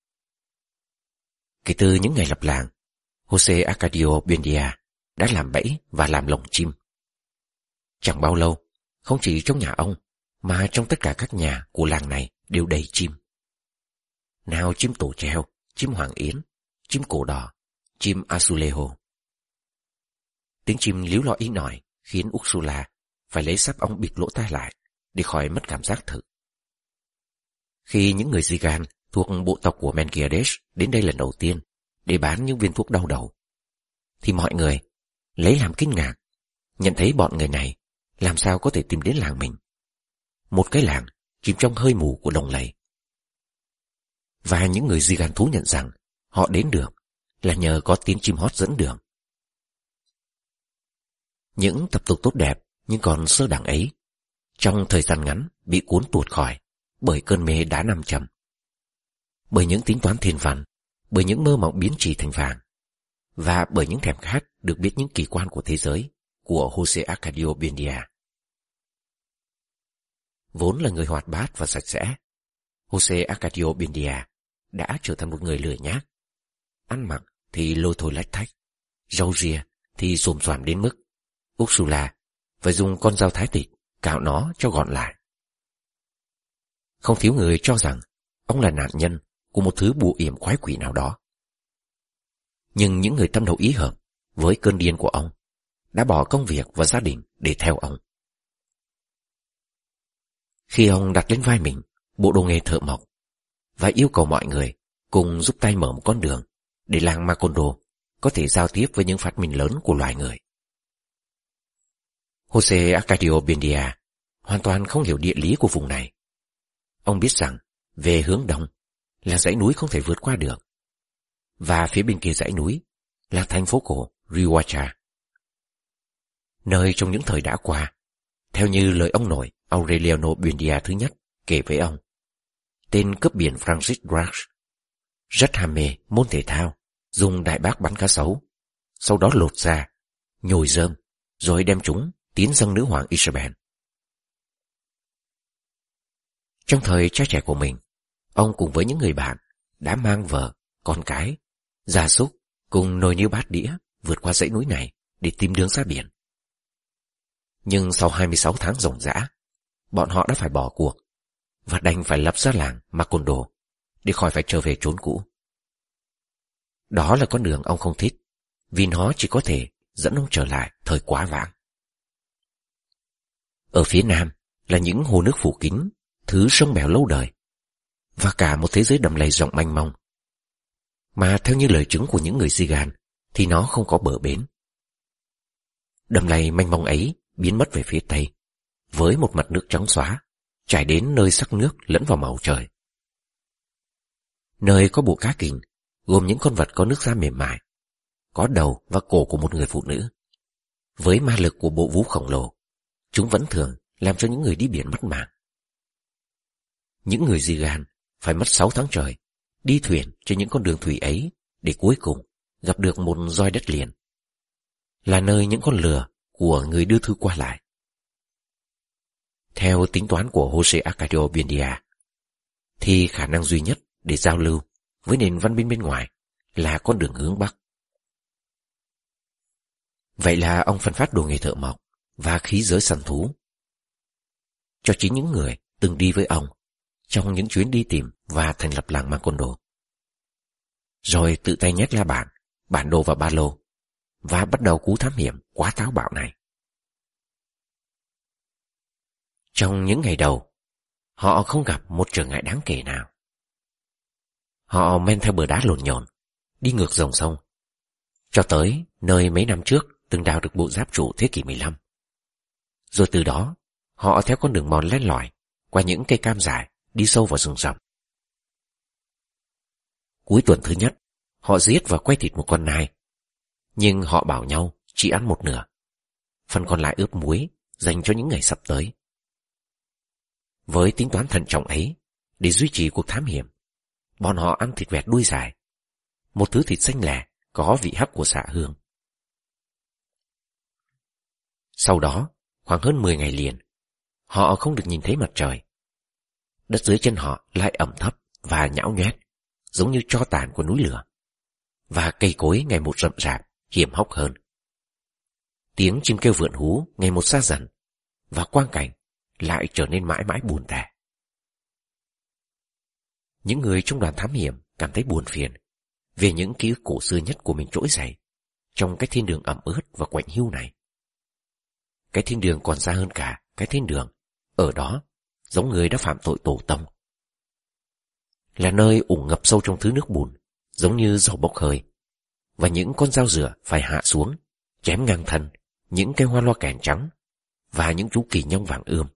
Kể từ những ngày lập làng, Jose Arcadio Buendia đã làm bẫy và làm lồng chim. Chẳng bao lâu, không chỉ trong nhà ông mà trong tất cả các nhà của làng này đều đầy chim. Nào chim tổ treo, chim hoàng yến, chim cổ đỏ, chim azulejo. Tiếng chim líu lo ý nổi khiến Ursula phải lấy sáp ống bịt lỗ tai lại để khỏi mất cảm giác thử. Khi những người Zigan thuộc bộ tộc của Mengiades đến đây lần đầu tiên để bán những viên thuốc đau đầu, thì mọi người lấy làm kinh ngạc, nhận thấy bọn người này làm sao có thể tìm đến làng mình, một cái làng chìm trong hơi mù của đồng lầy. Và những người Zigan thú nhận rằng họ đến được là nhờ có tiếng chim hót dẫn đường. Những tập tục tốt đẹp nhưng còn sơ đẳng ấy trong thời gian ngắn bị cuốn tuột khỏi bởi cơn mê đá nam châm, bởi những tính toán thiên văn, bởi những mơ mộng biến chỉ thành vàng, và bởi những thèm khát được biết những kỳ quan của thế giới của Jose Arcadio Buendia. Vốn là người hoạt bát và sạch sẽ, Jose Arcadio Buendia đã trở thành một người lười nhác. Ăn mặc thì lôi thôi lách thách, râu ria thì xồm xoàm đến mức Ursula phải dùng con dao thái thịt cạo nó cho gọn lại. Không thiếu người cho rằng ông là nạn nhân của một thứ bùa yểm quái quỷ nào đó. Nhưng những người tâm đầu ý hợp với cơn điên của ông đã bỏ công việc và gia đình để theo ông. Khi ông đặt lên vai mình bộ đồ nghề thợ mộc và yêu cầu mọi người cùng giúp tay mở một con đường để làng Macondo có thể giao tiếp với những phát minh lớn của loài người, Jose Arcadio Buendia hoàn toàn không hiểu địa lý của vùng này. Ông biết rằng về hướng đông là dãy núi không thể vượt qua được, và phía bên kia dãy núi là thành phố cổ Rihuacha, nơi trong những thời đã qua, theo như lời ông nội Aureliano Buendia thứ nhất kể với ông, tên cướp biển Francis Drake rất ham mê môn thể thao, dùng đại bác bắn cá sấu, sau đó lột ra, nhồi rơm, rồi đem chúng tiến dâng nữ hoàng Isabel. Trong thời trai trẻ của mình, ông cùng với những người bạn đã mang vợ, con cái, gia súc cùng nồi niêu bát đĩa vượt qua dãy núi này để tìm đường ra biển. Nhưng sau 26 tháng ròng rã, bọn họ đã phải bỏ cuộc và đành phải lập ra làng Macondo để khỏi phải trở về chốn cũ. Đó là con đường ông không thích, vì nó chỉ có thể dẫn ông trở lại thời quá vãng. Ở phía nam là những hồ nước phủ kín, thứ sông bèo lâu đời, và cả một thế giới đầm lầy rộng mênh mông, mà theo như lời chứng của những người Zigan thì nó không có bờ bến. Đầm lầy mênh mông ấy biến mất về phía tây, với một mặt nước trắng xóa, trải đến nơi sắc nước lẫn vào màu trời. Nơi có bộ cá kình, gồm những con vật có nước da mềm mại, có đầu và cổ của một người phụ nữ. Với ma lực của bộ vú khổng lồ, chúng vẫn thường làm cho những người đi biển mất mạng. Những người di gan phải mất 6 tháng trời đi thuyền trên những con đường thủy ấy để cuối cùng gặp được một roi đất liền, là nơi những con lừa của người đưa thư qua lại. Theo tính toán của Jose Arcadio Buendia, thì khả năng duy nhất để giao lưu với nền văn minh bên ngoài là con đường hướng Bắc. Vậy là ông phân phát đồ nghề thợ mộc và khí giới săn thú cho chính những người từng đi với ông trong những chuyến đi tìm và thành lập làng Macondo. Rồi tự tay nhét la bản đồ và ba lô và bắt đầu cú thám hiểm quá táo bạo này. Trong những ngày đầu, họ không gặp một trở ngại đáng kể nào. Họ men theo bờ đá lộn nhộn, đi ngược dòng sông, cho tới nơi mấy năm trước từng đào được bộ giáp trụ thế kỷ 15. Rồi từ đó, họ theo con đường mòn len lỏi qua những cây cam dài đi sâu vào rừng rậm. Cuối tuần thứ nhất, họ giết và quay thịt một con nai, nhưng họ bảo nhau chỉ ăn một nửa, phần còn lại ướp muối dành cho những ngày sắp tới. Với tính toán thận trọng ấy, để duy trì cuộc thám hiểm, bọn họ ăn thịt vẹt đuôi dài, một thứ thịt xanh lẻ có vị hắc của xạ hương. Sau đó, khoảng hơn 10 ngày liền, họ không được nhìn thấy mặt trời. Đất dưới chân họ lại ẩm thấp và nhão nhoét, giống như tro tàn của núi lửa, và cây cối ngày một rậm rạp, hiểm hóc hơn. Tiếng chim kêu vượn hú ngày một xa dần, và quang cảnh lại trở nên mãi mãi buồn tẻ. Những người trong đoàn thám hiểm cảm thấy buồn phiền về những ký ức cổ xưa nhất của mình trỗi dậy trong cái thiên đường ẩm ướt và quạnh hiu này. Cái thiên đường còn xa hơn cả cái thiên đường ở đó giống người đã phạm tội tổ tông. Là nơi ủng ngập sâu trong thứ nước bùn, giống như dầu bốc hơi, và những con dao rửa phải hạ xuống chém ngang thân những cây hoa loa kèn trắng và những chú kỳ nhông vàng ươm.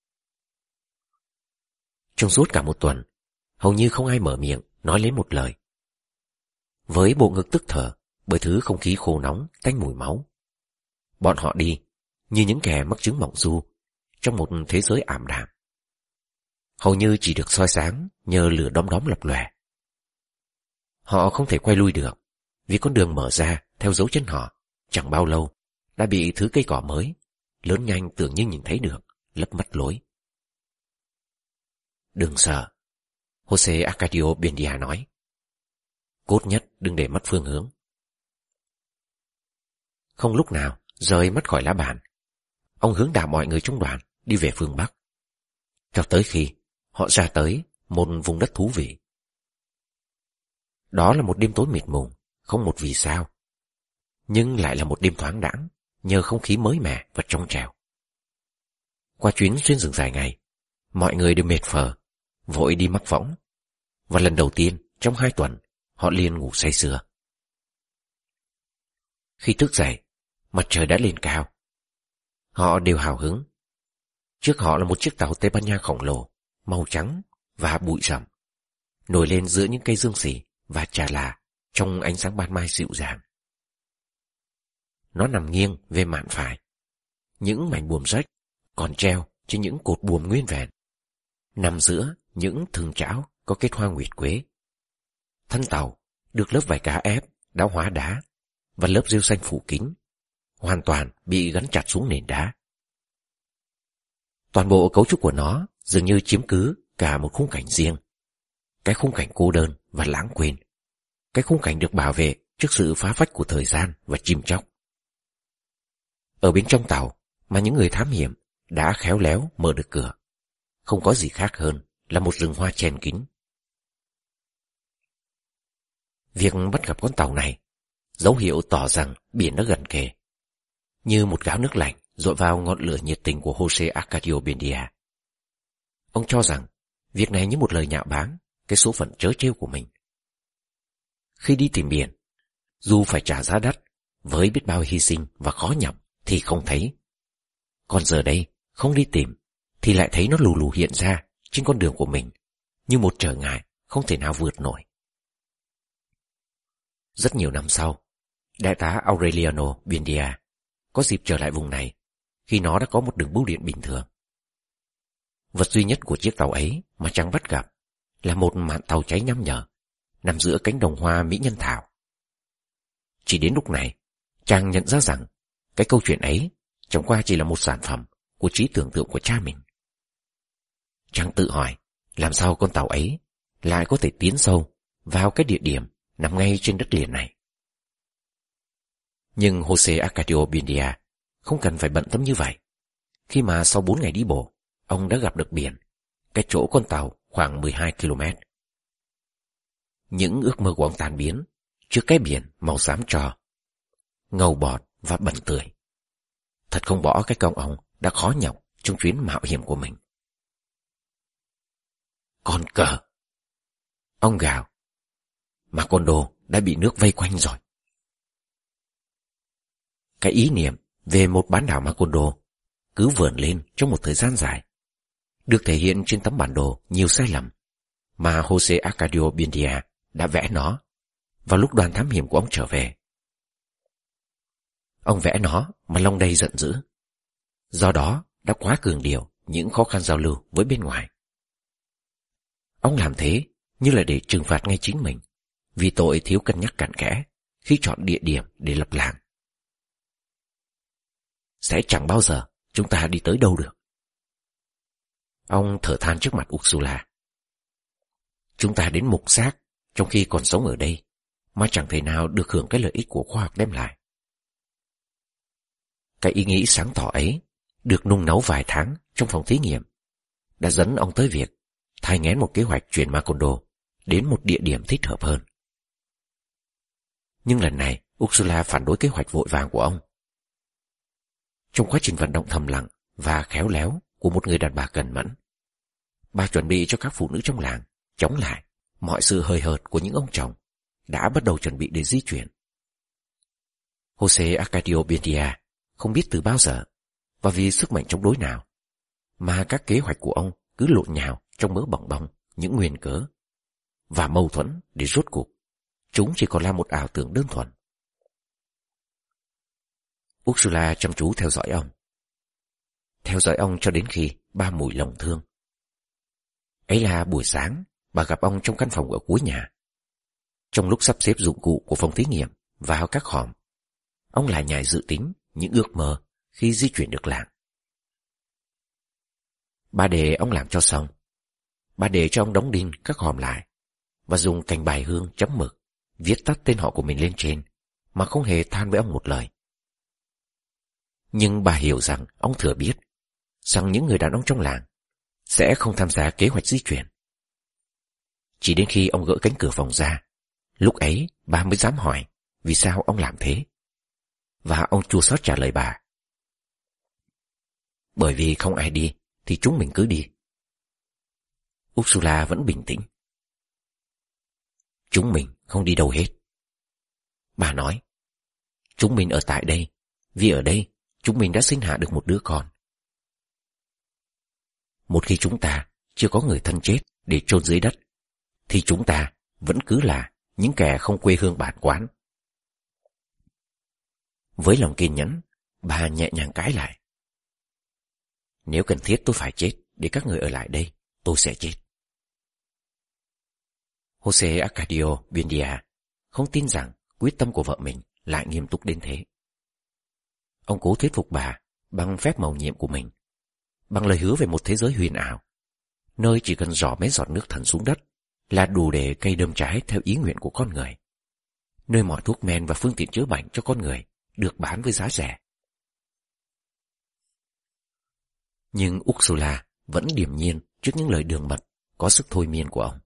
Trong suốt cả một tuần, hầu như không ai mở miệng nói lấy một lời. Với bộ ngực tức thở bởi thứ không khí khô nóng tanh mùi máu, bọn họ đi như những kẻ mắc chứng mộng du trong một thế giới ảm đạm, hầu như chỉ được soi sáng nhờ lửa đom đóm lập lòe. Họ không thể quay lui được, vì con đường mở ra theo dấu chân họ chẳng bao lâu đã bị thứ cây cỏ mới, lớn nhanh tưởng như nhìn thấy được, lấp mất lối. Đừng sợ, Jose Arcadio Buendia nói. Cốt nhất đừng để mất phương hướng. Không lúc nào rời mắt khỏi lá bàn, ông hướng đạo mọi người trong đoàn đi về phương Bắc, cho tới khi họ ra tới một vùng đất thú vị. Đó là một đêm tối mịt mùng, không một vì sao, nhưng lại là một đêm thoáng đãng nhờ không khí mới mẻ và trong trẻo. Qua chuyến xuyên rừng dài ngày, mọi người đều mệt phờ, vội đi mắc võng, và lần đầu tiên trong 2 tuần họ liền ngủ say sưa. Khi thức dậy, mặt trời đã lên cao. Họ đều hào hứng. Trước họ là một chiếc tàu Tây Ban Nha khổng lồ, màu trắng và bụi rậm, nổi lên giữa những cây dương xỉ và trà là trong ánh sáng ban mai dịu dàng. Nó nằm nghiêng về mạn phải. Những mảnh buồm rách còn treo trên những cột buồm nguyên vẹn, nằm giữa những thừng chảo có kết hoa nguyệt quế. Thân tàu được lớp vải cá ép đã hóa đá và lớp rêu xanh phủ kín, hoàn toàn bị gắn chặt xuống nền đá. Toàn bộ cấu trúc của nó dường như chiếm cứ cả một khung cảnh riêng, cái khung cảnh cô đơn và lãng quên, cái khung cảnh được bảo vệ trước sự phá phách của thời gian và chim chóc. Ở bên trong tàu mà những người thám hiểm đã khéo léo mở được cửa, không có gì khác hơn là một rừng hoa chen kín. Việc bắt gặp con tàu này dấu hiệu tỏ rằng biển đã gần kề, như một gáo nước lạnh dội vào ngọn lửa nhiệt tình của Jose Arcadio Buendia. Ông cho rằng việc này như một lời nhạo báng cái số phận trớ trêu của mình. Khi đi tìm biển, dù phải trả giá đắt với biết bao hy sinh và khó nhọc thì không thấy. Còn giờ đây, không đi tìm thì lại thấy nó lù lù hiện ra trên con đường của mình, như một trở ngại không thể nào vượt nổi. Rất nhiều năm sau, Đại tá Aureliano Buendia có dịp trở lại vùng này khi nó đã có một đường bưu điện bình thường. Vật duy nhất của chiếc tàu ấy mà chàng bắt gặp là một mạn tàu cháy nham nhở nằm giữa cánh đồng hoa mỹ nhân thảo. Chỉ đến lúc này, chàng nhận ra rằng cái câu chuyện ấy chẳng qua chỉ là một sản phẩm của trí tưởng tượng của cha mình. Chàng tự hỏi làm sao con tàu ấy lại có thể tiến sâu vào cái địa điểm nằm ngay trên đất liền này. Nhưng Jose Arcadio Buendia không cần phải bận tâm như vậy, khi mà sau 4 ngày đi bộ, ông đã gặp được biển, cách chỗ con tàu khoảng 12 km. Những ước mơ của ông tan biến trước cái biển màu xám tro, ngầu bọt và bẩn tươi. Thật không bỏ cái công ông đã khó nhọc trong chuyến mạo hiểm của mình. Con cờ! Ông gào. Macondo đã bị nước vây quanh rồi. Cái ý niệm về một bán đảo Macondo cứ vươn lên trong một thời gian dài, được thể hiện trên tấm bản đồ nhiều sai lầm mà Jose Arcadio Buendia đã vẽ nó vào lúc đoàn thám hiểm của ông trở về. Ông vẽ nó mà lòng đầy giận dữ, do đó đã quá cường điệu những khó khăn giao lưu với bên ngoài. Ông làm thế như là để trừng phạt ngay chính mình vì tội thiếu cân nhắc cặn kẽ khi chọn địa điểm để lập làng. Sẽ chẳng bao giờ chúng ta đi tới đâu được. Ông thở than trước mặt Ursula. Chúng ta đến mục xác trong khi còn sống ở đây mà chẳng thể nào được hưởng cái lợi ích của khoa học đem lại. Cái ý nghĩ sáng tỏ ấy được nung nấu vài tháng trong phòng thí nghiệm đã dẫn ông tới việc thai nghén một kế hoạch chuyển Macondo đến một địa điểm thích hợp hơn. Nhưng lần này Ursula phản đối kế hoạch vội vàng của ông. Trong quá trình vận động thầm lặng và khéo léo của một người đàn bà cẩn mẫn, bà chuẩn bị cho các phụ nữ trong làng chống lại mọi sự hời hợt của những ông chồng đã bắt đầu chuẩn bị để di chuyển. Jose Arcadio Buendia không biết từ bao giờ và vì sức mạnh chống đối nào mà các kế hoạch của ông cứ lộn nhào trong mớ bòng bong những nguyên cớ và mâu thuẫn để rốt cuộc chúng chỉ còn là một ảo tưởng đơn thuần. Ursula chăm chú theo dõi ông cho đến khi ba mùi lòng thương. Ấy là buổi sáng bà gặp ông trong căn phòng ở cuối nhà. Trong lúc sắp xếp dụng cụ của phòng thí nghiệm vào các hòm, ông lại nhại dự tính những ước mơ khi di chuyển được làng. Bà để ông làm cho xong. Bà để cho ông đóng đinh các hòm lại và dùng cành bài hương chấm mực viết tắt tên họ của mình lên trên mà không hề than với ông một lời. Nhưng bà hiểu rằng ông thừa biết rằng những người đàn ông trong làng sẽ không tham gia kế hoạch di chuyển. Chỉ đến khi ông gỡ cánh cửa phòng ra, lúc ấy bà mới dám hỏi vì sao ông làm thế. Và ông chua xót trả lời bà. Bởi vì không ai đi thì chúng mình cứ đi. Ursula vẫn bình tĩnh. Chúng mình không đi đâu hết. Bà nói, chúng mình ở tại đây vì ở đây chúng mình đã sinh hạ được một đứa con. Một khi chúng ta chưa có người thân chết để chôn dưới đất thì chúng ta vẫn cứ là những kẻ không quê hương bản quán. Với lòng kiên nhẫn, bà nhẹ nhàng cãi lại. Nếu cần thiết tôi phải chết để các người ở lại đây, tôi sẽ chết. Jose Arcadio Buendia không tin rằng quyết tâm của vợ mình lại nghiêm túc đến thế. Ông cố thuyết phục bà bằng phép mầu nhiệm của mình, bằng lời hứa về một thế giới huyền ảo, nơi chỉ cần rỏ mấy giọt nước thần xuống đất là đủ để cây đơm trái theo ý nguyện của con người, nơi mọi thuốc men và phương tiện chữa bệnh cho con người được bán với giá rẻ. Nhưng Ursula vẫn điềm nhiên trước những lời đường mật có sức thôi miên của ông.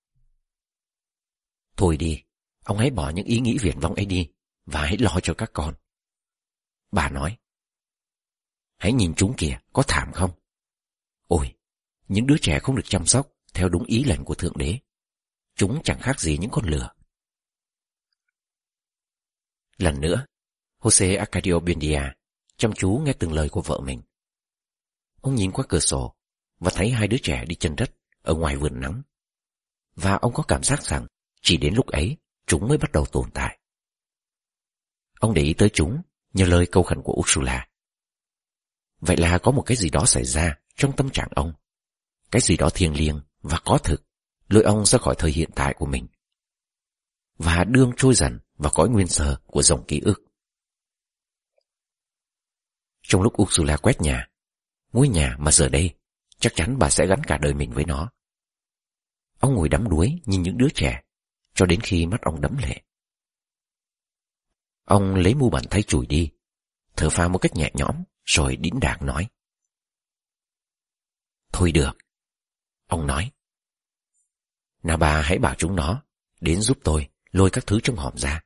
Thôi đi, ông hãy bỏ những ý nghĩ viển vông ấy đi và hãy lo cho các con. Bà nói, hãy nhìn chúng kìa, có thảm không? Ôi, những đứa trẻ không được chăm sóc theo đúng ý lệnh của Thượng Đế. Chúng chẳng khác gì những con lừa. Lần nữa, Jose Arcadio Buendia chăm chú nghe từng lời của vợ mình. Ông nhìn qua cửa sổ và thấy hai đứa trẻ đi chân đất ở ngoài vườn nắng. Và ông có cảm giác rằng chỉ đến lúc ấy chúng mới bắt đầu tồn tại. Ông để ý tới chúng nhờ lời câu khẩn của Ursula. Vậy là có một cái gì đó xảy ra trong tâm trạng ông. Cái gì đó thiêng liêng và có thực, lôi ông ra khỏi thời hiện tại của mình và đưa ông trôi dần vào cõi nguyên sơ của dòng ký ức. Trong lúc Ursula quét nhà, ngôi nhà mà giờ đây chắc chắn bà sẽ gắn cả đời mình với nó, ông ngồi đắm đuối nhìn những đứa trẻ cho đến khi mắt ông đẫm lệ. Ông lấy mu bàn tay chùi đi, thở phào một cách nhẹ nhõm, rồi đĩnh đạc nói: Thôi được, ông nói. Nào bà hãy bảo chúng nó đến giúp tôi lôi các thứ trong hòm ra.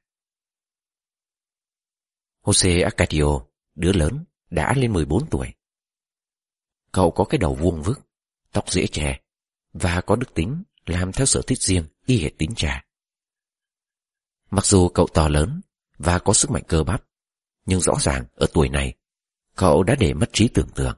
Jose Arcadio, đứa lớn, đã lên 14 tuổi. Cậu có cái đầu vuông vức, tóc dễ chè và có đức tính làm theo sở thích riêng y hệt tính cha. Mặc dù cậu to lớn và có sức mạnh cơ bắp, nhưng rõ ràng ở tuổi này cậu đã để mất trí tưởng tượng.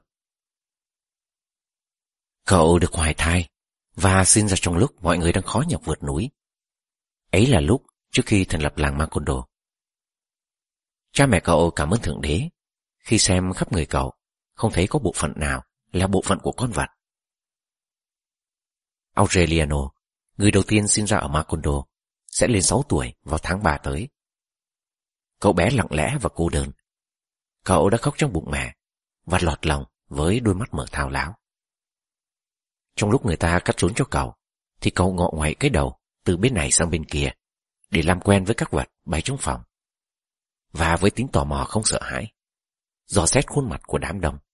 Cậu được hoài thai và sinh ra trong lúc mọi người đang khó nhọc vượt núi. Ấy là lúc trước khi thành lập làng Macondo. Cha mẹ cậu cảm ơn Thượng Đế khi xem khắp người cậu không thấy có bộ phận nào là bộ phận của con vật. Aureliano, người đầu tiên sinh ra ở Macondo, sẽ lên 6 tuổi vào tháng 3 tới. Cậu bé lặng lẽ và cô đơn. Cậu đã khóc trong bụng mẹ và lọt lòng với đôi mắt mở thao láo. Trong lúc người ta cắt rốn cho cậu, thì cậu ngọ ngoại cái đầu từ bên này sang bên kia để làm quen với các vật bay trong phòng. Và với tính tò mò không sợ hãi, dò xét khuôn mặt của đám đông.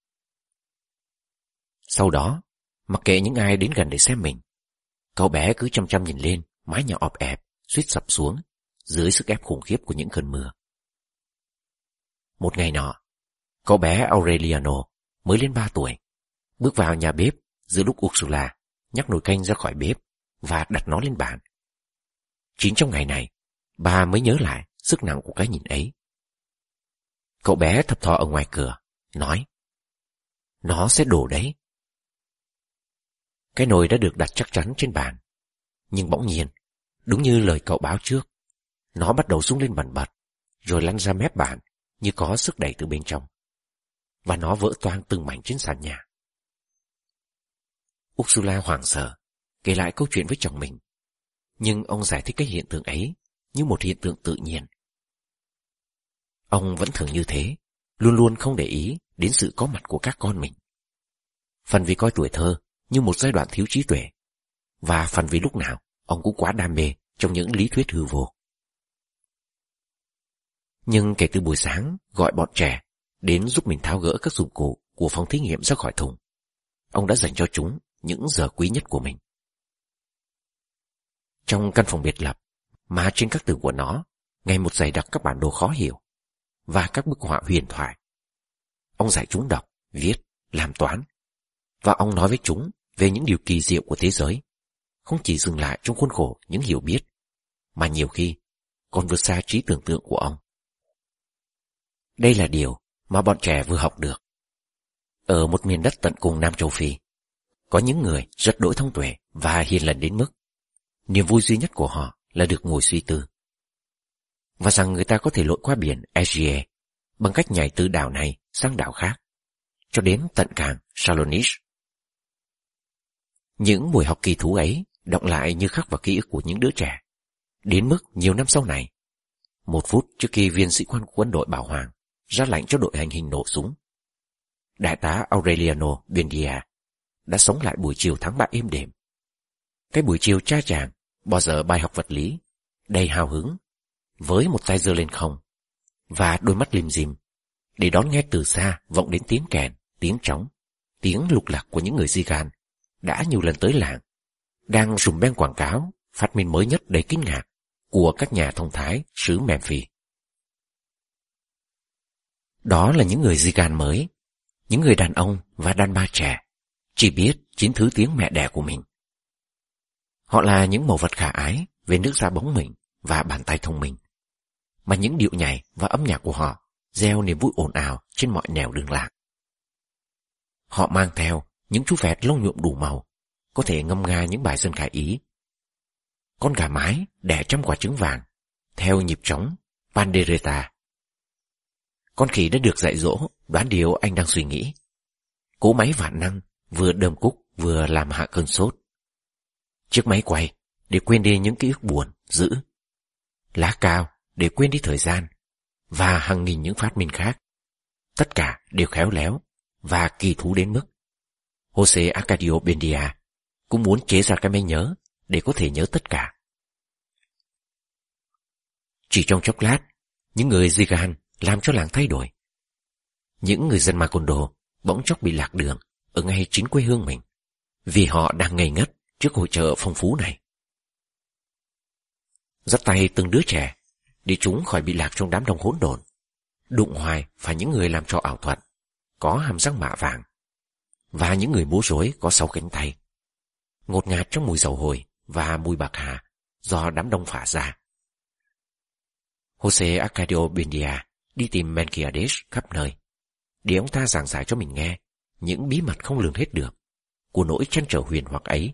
Sau đó, mặc kệ những ai đến gần để xem mình, cậu bé cứ chăm chăm nhìn lên mái nhà ọp ẹp suýt sập xuống dưới sức ép khủng khiếp của những cơn mưa. Một ngày nọ, cậu bé Aureliano mới lên 3 tuổi, bước vào nhà bếp giữa lúc Ursula nhắc nồi canh ra khỏi bếp và đặt nó lên bàn. Chính trong ngày này, bà mới nhớ lại sức nặng của cái nhìn ấy. Cậu bé thập thò ở ngoài cửa, nói: Nó sẽ đổ đấy. Cái nồi đã được đặt chắc chắn trên bàn, nhưng bỗng nhiên, đúng như lời cậu báo trước, nó bắt đầu rung lên bần bật, rồi lăn ra mép bàn như có sức đẩy từ bên trong, và nó vỡ toang từng mảnh trên sàn nhà. Ursula hoảng sợ, kể lại câu chuyện với chồng mình, nhưng ông giải thích cái hiện tượng ấy như một hiện tượng tự nhiên. Ông vẫn thường như thế, luôn luôn không để ý đến sự có mặt của các con mình. Phần vì coi tuổi thơ như một giai đoạn thiếu trí tuệ, và phần vì lúc nào ông cũng quá đam mê trong những lý thuyết hư vô. Nhưng kể từ buổi sáng gọi bọn trẻ đến giúp mình tháo gỡ các dụng cụ của phòng thí nghiệm ra khỏi thùng, ông đã dành cho chúng những giờ quý nhất của mình. Trong căn phòng biệt lập, mà trên các tường của nó ngày một dày đặc các bản đồ khó hiểu và các bức họa huyền thoại, ông dạy chúng đọc, viết, làm toán, và ông nói với chúng về những điều kỳ diệu của thế giới, không chỉ dừng lại trong khuôn khổ những hiểu biết, mà nhiều khi còn vượt xa trí tưởng tượng của ông. Đây là điều mà bọn trẻ vừa học được. Ở một miền đất tận cùng Nam Châu Phi, có những người rất đỗi thông tuệ và hiền lành đến mức niềm vui duy nhất của họ là được ngồi suy tư, và rằng người ta có thể lội qua biển Aegean bằng cách nhảy từ đảo này sang đảo khác, cho đến tận cảng Salonish. Những buổi học kỳ thú ấy đọng lại như khắc vào ký ức của những đứa trẻ, đến mức nhiều năm sau này, 1 phút trước khi viên sĩ quan của quân đội Bảo Hoàng ra lệnh cho đội hành hình nổ súng, đại tá Aureliano Buendia đã sống lại buổi chiều tháng 3 êm đềm. Cái buổi chiều cha chàng bỏ dở bài học vật lý, đầy hào hứng, với một tay giơ lên không và đôi mắt lim dim, để đón nghe từ xa vọng đến tiếng kèn, tiếng trống, tiếng lục lạc của những người di gan đã nhiều lần tới làng, đang rùm beng quảng cáo phát minh mới nhất đầy kinh ngạc của các nhà thông thái xứ Memphis. Đó là những người di gan mới, những người đàn ông và đàn bà trẻ, chỉ biết 9 thứ tiếng mẹ đẻ của mình. Họ là những mẫu vật khả ái về nước da bóng mình và bàn tay thông minh, mà những điệu nhảy và âm nhạc của họ gieo niềm vui ồn ào trên mọi nẻo đường làng. Họ mang theo những chú vẹt lông nhuộm đủ màu, có thể ngâm nga những bài dân ca Ý. Con gà mái đẻ 100 quả trứng vàng theo nhịp trống pandereta, Con khỉ đã được dạy dỗ đoán điều anh đang suy nghĩ. Cỗ máy vạn năng vừa đơm cúc vừa làm hạ cơn sốt. Chiếc máy quay để quên đi những ký ức buồn, dữ. Lá cao để quên đi thời gian. Và hàng nghìn những phát minh khác. Tất cả đều khéo léo và kỳ thú đến mức Jose Arcadio Buendia cũng muốn chế ra cái máy nhớ để có thể nhớ tất cả. Chỉ trong chốc lát, những người Zigan làm cho làng thay đổi. Những người dân Macondo bỗng chốc bị lạc đường ở ngay chính quê hương mình, vì họ đang ngây ngất trước hội chợ phong phú này. Dắt tay từng đứa trẻ để chúng khỏi bị lạc trong đám đông hỗn độn, đụng hoài phải những người làm trò ảo thuật có hàm răng mạ vàng và những người múa rối có 6 cánh tay, ngột ngạt trong mùi dầu hồi và mùi bạc hà do đám đông phả ra. Jose Arcadio Buendia đi tìm Melquiades khắp nơi để ông ta giảng giải cho mình nghe những bí mật không lường hết được của nỗi trăn trở huyền hoặc ấy.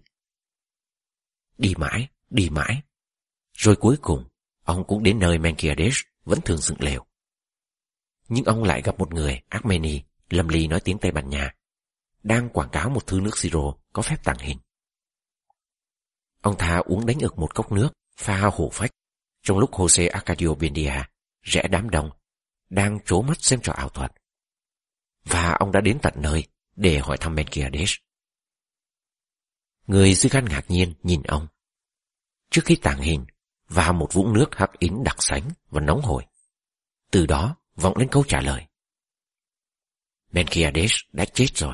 Đi mãi, rồi cuối cùng ông cũng đến nơi Melquiades vẫn thường dựng lều. Nhưng ông lại gặp một người Armeni lầm lì nói tiếng Tây Ban Nha, đang quảng cáo một thứ nước siro có phép tàng hình. Ông ta uống đánh ực một cốc nước pha hổ phách trong lúc Jose Arcadio Buendia rẽ đám đông đang trố mắt xem trò ảo thuật. Và ông đã đến tận nơi để hỏi thăm Melquiades. Người Zigan ngạc nhiên nhìn ông. Trước khi tàng hình vào một vũng nước hắc ín đặc sánh và nóng hổi, từ đó vọng lên câu trả lời: Melquiades đã chết rồi.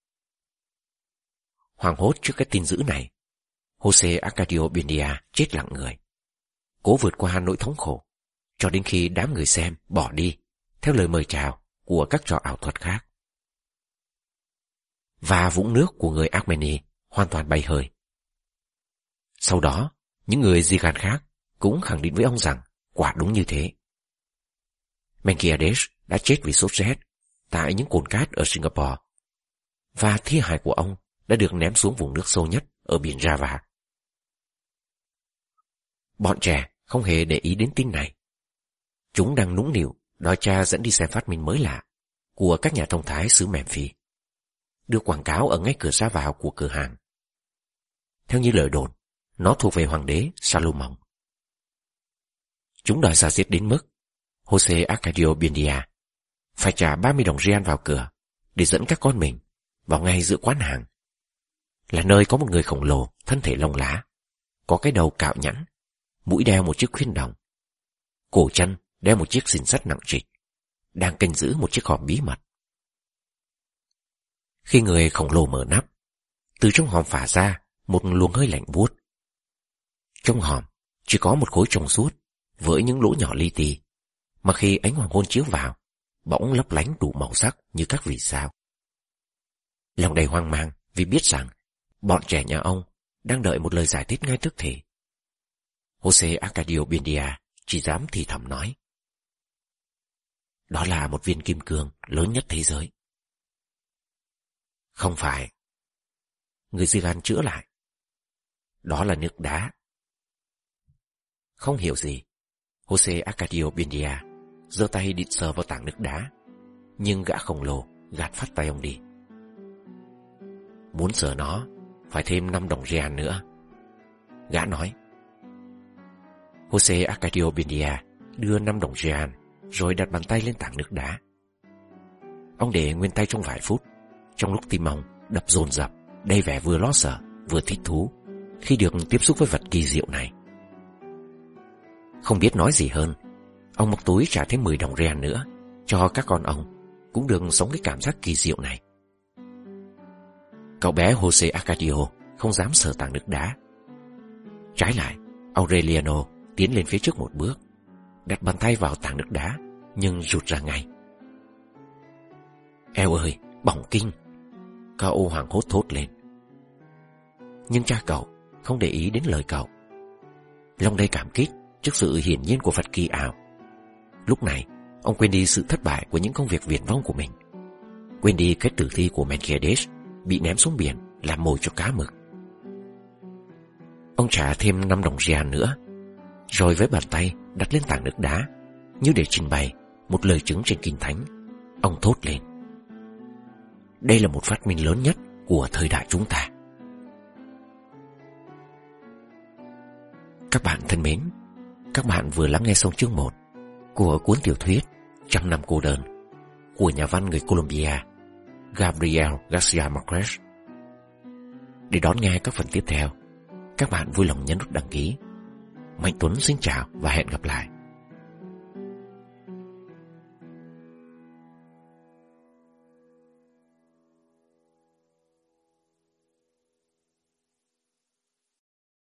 Hoảng hốt trước cái tin dữ này, Jose Arcadio Buendia chết lặng người, cố vượt qua nỗi thống khổ cho đến khi đám người xem bỏ đi theo lời mời chào của các trò ảo thuật khác. Và vũng nước của người Armeni hoàn toàn bay hơi. Sau đó, những người Zigan khác cũng khẳng định với ông rằng quả đúng như thế. Melquiades đã chết vì sốt rét tại những cồn cát ở Singapore, và thi hài của ông đã được ném xuống vùng nước sâu nhất ở biển Java. Bọn trẻ không hề để ý đến tin này. Chúng đang nũng nịu đòi cha dẫn đi xem phát minh mới lạ của các nhà thông thái xứ Memphis, được quảng cáo ở ngay cửa ra vào của cửa hàng. Theo như lời đồn, nó thuộc về hoàng đế Salomon. Chúng đòi ra diết đến mức Jose Arcadio Buendia phải trả 30 đồng rial vào cửa để dẫn các con mình vào ngay giữa quán hàng, là nơi có một người khổng lồ thân thể lông lá, có cái đầu cạo nhẵn, mũi đeo một chiếc khuyên đồng, cổ chân đeo một chiếc xìn sắt nặng trịch, đang canh giữ một chiếc hòm bí mật. Khi người khổng lồ mở nắp, từ trong hòm phả ra một luồng hơi lạnh buốt. Trong hòm chỉ có một khối trong suốt với những lỗ nhỏ li ti, mà khi ánh hoàng hôn chiếu vào, bỗng lấp lánh đủ màu sắc như các vì sao. Lòng đầy hoang mang vì biết rằng bọn trẻ nhà ông đang đợi một lời giải thích ngay tức thì. Jose Arcadio Buendia chỉ dám thì thầm nói: đó là một viên kim cương lớn nhất thế giới. Không phải. Người Zigan chữa lại: đó là nước đá. Không hiểu gì, Jose Arcadio Buendia giơ tay định sờ vào tảng nước đá, nhưng gã khổng lồ gạt phát tay ông đi. Muốn sờ nó phải thêm 5 đồng rial nữa, gã nói. Jose Arcadio Buendia đưa 5 đồng rial rồi đặt bàn tay lên tảng nước đá. Ông để nguyên tay trong vài phút, trong lúc tim ông đập dồn dập, đầy vẻ vừa lo sợ vừa thích thú khi được tiếp xúc với vật kỳ diệu này. Không biết nói gì hơn, ông móc túi trả thêm 10 đồng rial nữa cho các con ông cũng được sống cái cảm giác kỳ diệu này. Cậu bé Jose Arcadio không dám sờ tảng nước đá. Trái lại, Aureliano tiến lên phía trước một bước, đặt bàn tay vào tảng nước đá nhưng rụt ra ngay. Eo ơi, bỏng kinh! Cậu hoảng hốt thốt lên. Nhưng cha cậu không để ý đến lời cậu. Lòng đầy cảm kích trước sự hiển nhiên của vật kỳ ảo. Lúc này, ông quên đi sự thất bại của những công việc viển vông của mình, quên đi cái tử thi của Melquiades bị ném xuống biển làm mồi cho cá mực. Ông trả thêm 5 đồng rial nữa, rồi với bàn tay đặt lên tảng nước đá, như để trình bày một lời chứng trên Kinh Thánh, ông thốt lên: đây là một phát minh lớn nhất của thời đại chúng ta. Các bạn thân mến, các bạn vừa lắng nghe xong chương 1 của cuốn tiểu thuyết Trăm năm cô đơn của nhà văn người Colombia Gabriel Garcia Marquez. Để đón nghe các phần tiếp theo, các bạn vui lòng nhấn nút đăng ký. Mạnh Tuấn xin chào và hẹn gặp lại.